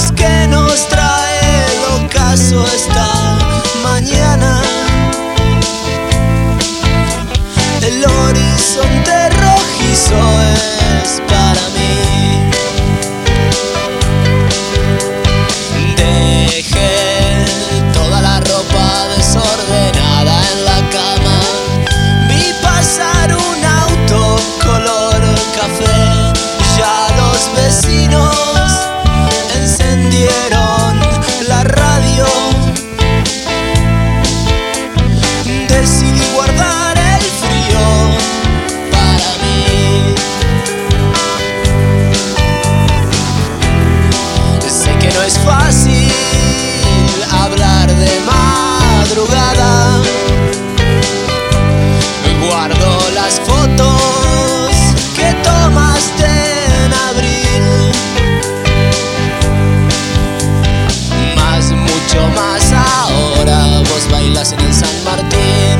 sabemos que nos trae el ocaso esta mañana. El horizonte rojizo es para mí. Dejé toda la ropa desordenada en la cama. Vi pasar un auto color café. Ya los vecinos encendieron la radio. Decidí guardar el frío para mí. Sé que no es fácil hablar de madrugada. Guardo las fotos que tomaste en abril, mucho más ahora. Vos bailas en el San Martín.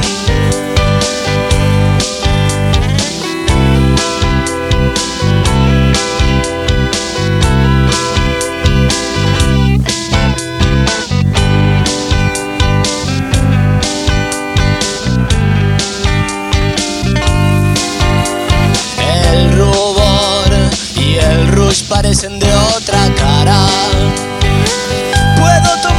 El rubor y el rush parecen de otra cara. Puedo